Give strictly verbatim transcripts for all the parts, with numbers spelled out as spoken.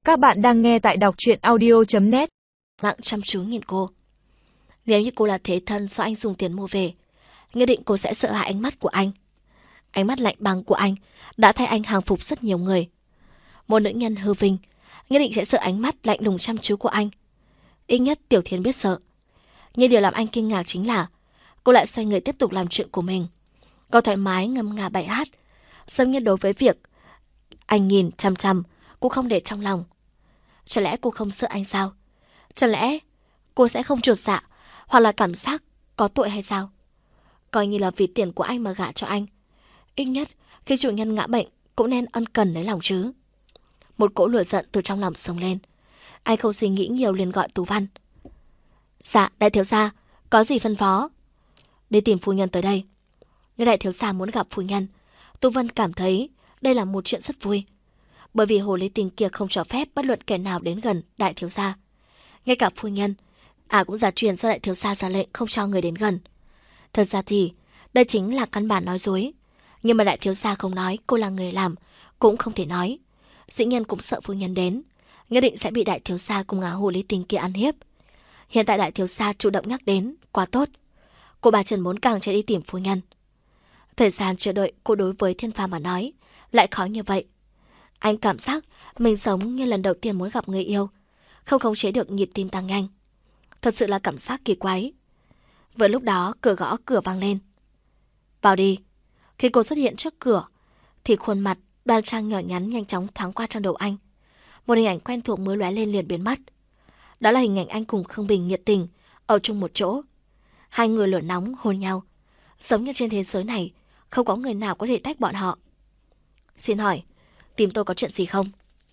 Các bạn đang nghe tại đọc truyện audio chấm net. Nặng chăm chú nhìn cô. Nếu như cô là thế thân do anh dùng tiền mua về, nhất định cô sẽ sợ hãi ánh mắt của anh. Ánh mắt lạnh băng của anh đã thay anh hàng phục rất nhiều người. Một nữ nhân hư vinh nhất định sẽ sợ ánh mắt lạnh lùng chăm chú của anh. Ít nhất Tiểu Thiên biết sợ. Nhưng điều làm anh kinh ngạc chính là cô lại xoay người tiếp tục làm chuyện của mình. Cô thoải mái ngâm nga bài hát, giống như đối với việc anh nhìn chăm chăm, cô không để trong lòng. Chẳng lẽ cô không sợ anh sao? Chẳng lẽ cô sẽ không chột dạ hoặc là cảm giác có tội hay sao? Coi như là vì tiền của anh mà gả cho anh. Ít nhất khi chủ nhân ngã bệnh cũng nên ân cần lấy lòng chứ. Một cỗ lửa giận từ trong lòng xông lên. Anh không suy nghĩ nhiều liền gọi Tú Văn. Dạ, đại thiếu gia, có gì phân phó? Đi tìm phu nhân tới đây. Nếu đại thiếu gia muốn gặp phu nhân, Tú Văn cảm thấy đây là một chuyện rất vui. Bởi vì hồ ly tinh kia không cho phép bất luận kẻ nào đến gần đại thiếu gia. Ngay cả phu nhân, à cũng giả truyền do đại thiếu gia ra lệnh không cho người đến gần. Thật ra thì đây chính là căn bản nói dối. Nhưng mà đại thiếu gia không nói cô là người làm, cũng không thể nói. Dĩ nhiên cũng sợ phu nhân đến, nhất định sẽ bị đại thiếu gia cùng ngả hồ ly tinh kia ăn hiếp. Hiện tại đại thiếu gia chủ động nhắc đến, quá tốt. Cô bà Trần muốn càng chạy đi tìm phu nhân. Thời gian chờ đợi cô đối với Thiên Phàm mà nói lại khó như vậy. Anh cảm giác mình giống như lần đầu tiên muốn gặp người yêu, không khống chế được nhịp tim tăng nhanh. Thật sự là cảm giác kỳ quái. Vừa lúc đó cửa gõ cửa vang lên. Vào đi. Khi cô xuất hiện trước cửa thì khuôn mặt đoan trang nhỏ nhắn nhanh chóng thoáng qua trong đầu anh. Một hình ảnh quen thuộc mới lóe lên liền biến mất. Đó là hình ảnh anh cùng Khương Bình nhiệt tình ở chung một chỗ. Hai người lửa nóng hôn nhau, giống như trên thế giới này không có người nào có thể tách bọn họ. Xin hỏi, tìm tôi có chuyện gì không?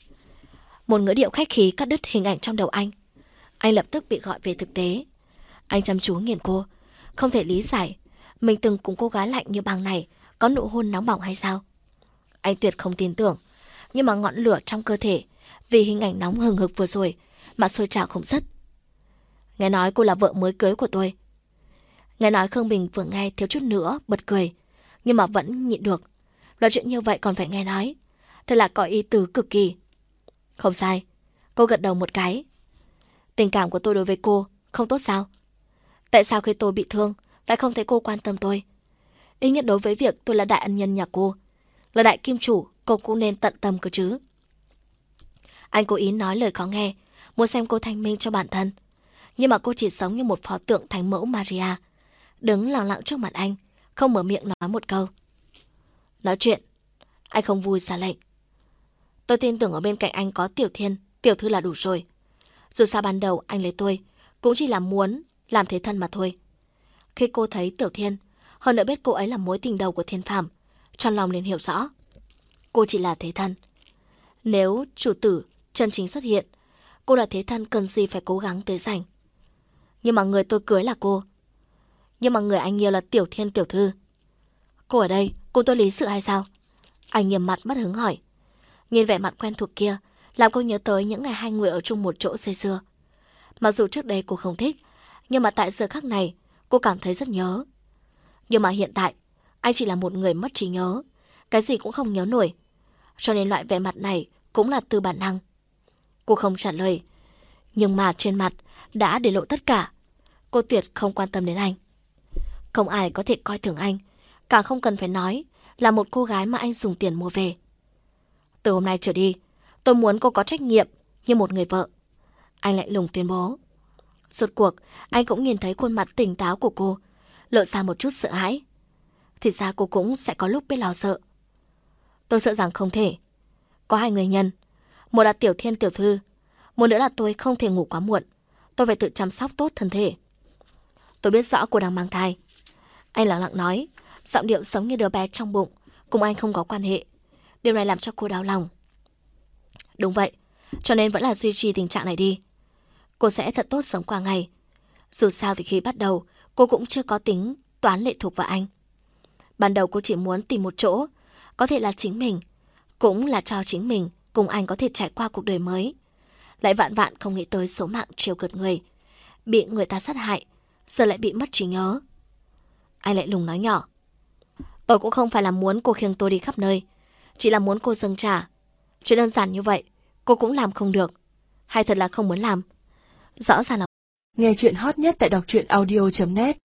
Một ngữ điệu khách khí cắt đứt hình ảnh trong đầu anh. Anh lập tức bị gọi về thực tế. Anh chăm chú nhìn cô, không thể lý giải mình từng cùng cô gái lạnh như băng này có nụ hôn nóng bỏng hay sao. Anh tuyệt không tin tưởng, nhưng mà ngọn lửa trong cơ thể vì hình ảnh nóng hừng hực vừa rồi mà sôi trào không dứt. Nghe nói cô là vợ mới cưới của tôi. Nghe nói Khương Bình vừa nghe thiếu chút nữa bật cười, nhưng mà vẫn nhịn được. Loại chuyện như vậy còn phải nghe nói, thật là có ý tứ cực kỳ. Không sai, cô gật đầu một cái. Tình cảm của tôi đối với cô không tốt sao? Tại sao khi tôi bị thương lại không thấy cô quan tâm tôi? Ít nhất đối với việc tôi là đại ân nhân nhà cô, là đại kim chủ, cô cũng nên tận tâm cơ chứ. Anh cố ý nói lời khó nghe, muốn xem cô thanh minh cho bản thân. Nhưng mà cô chỉ sống như một pho tượng thánh mẫu Maria, đứng lặng lặng trước mặt anh, không mở miệng nói một câu. Nói chuyện, anh không vui ra lệnh. Tôi tin tưởng ở bên cạnh anh có Tiểu Thiên, Tiểu Thư là đủ rồi. Dù sao ban đầu anh lấy tôi cũng chỉ là muốn làm thế thân mà thôi. Khi cô thấy Tiểu Thiên, hơn nữa biết cô ấy là mối tình đầu của Thiên Phàm, trong lòng liền hiểu rõ cô chỉ là thế thân. Nếu chủ tử chân chính xuất hiện, cô là thế thân cần gì phải cố gắng tới giành. Nhưng mà người tôi cưới là cô. Nhưng mà người anh yêu là Tiểu Thiên Tiểu Thư. Cô ở đây, cô tôi lý sự hay sao? Anh nghiêm mặt mất hứng hỏi. Nhìn vẻ mặt quen thuộc kia làm cô nhớ tới những ngày hai người ở chung một chỗ say xưa. Mặc dù trước đây cô không thích, nhưng mà tại giờ khắc này cô cảm thấy rất nhớ. Nhưng mà hiện tại anh chỉ là một người mất trí nhớ, cái gì cũng không nhớ nổi, cho nên loại vẻ mặt này cũng là từ bản năng. Cô không trả lời, nhưng mà trên mặt đã để lộ tất cả. Cô tuyệt không quan tâm đến anh. Không ai có thể coi thường anh, càng không cần phải nói là một cô gái mà anh dùng tiền mua về. Từ hôm nay trở đi, tôi muốn cô có trách nhiệm như một người vợ. Anh lạnh lùng tuyên bố. Rốt cuộc, anh cũng nhìn thấy khuôn mặt tỉnh táo của cô, lộ ra một chút sợ hãi. Thì ra cô cũng sẽ có lúc biết lo sợ. Tôi sợ rằng không thể. Có hai người nhân. Một là Tiểu Thiên Tiểu Thư, một nữa là tôi không thể ngủ quá muộn. Tôi phải tự chăm sóc tốt thân thể. Tôi biết rõ cô đang mang thai. Anh lặng lặng nói, giọng điệu giống như đứa bé trong bụng, cùng anh không có quan hệ. Điều này làm cho cô đau lòng. Đúng vậy, cho nên vẫn là duy trì tình trạng này đi. Cô sẽ thật tốt sống qua ngày. Dù sao thì khi bắt đầu, cô cũng chưa có tính toán lệ thuộc vào anh. Ban đầu cô chỉ muốn tìm một chỗ, có thể là chính mình, cũng là cho chính mình cùng anh có thể trải qua cuộc đời mới. Lại vạn vạn không nghĩ tới số mạng trêu cợt người, bị người ta sát hại, giờ lại bị mất trí nhớ. Anh lại lùng nói nhỏ. Tôi cũng không phải là muốn cô khiêng tôi đi khắp nơi, chỉ là muốn cô dâng trả. Chuyện đơn giản như vậy, cô cũng làm không được. Hay thật là không muốn làm? Rõ ràng là... Nghe chuyện hot nhất tại đọc truyện audio chấm net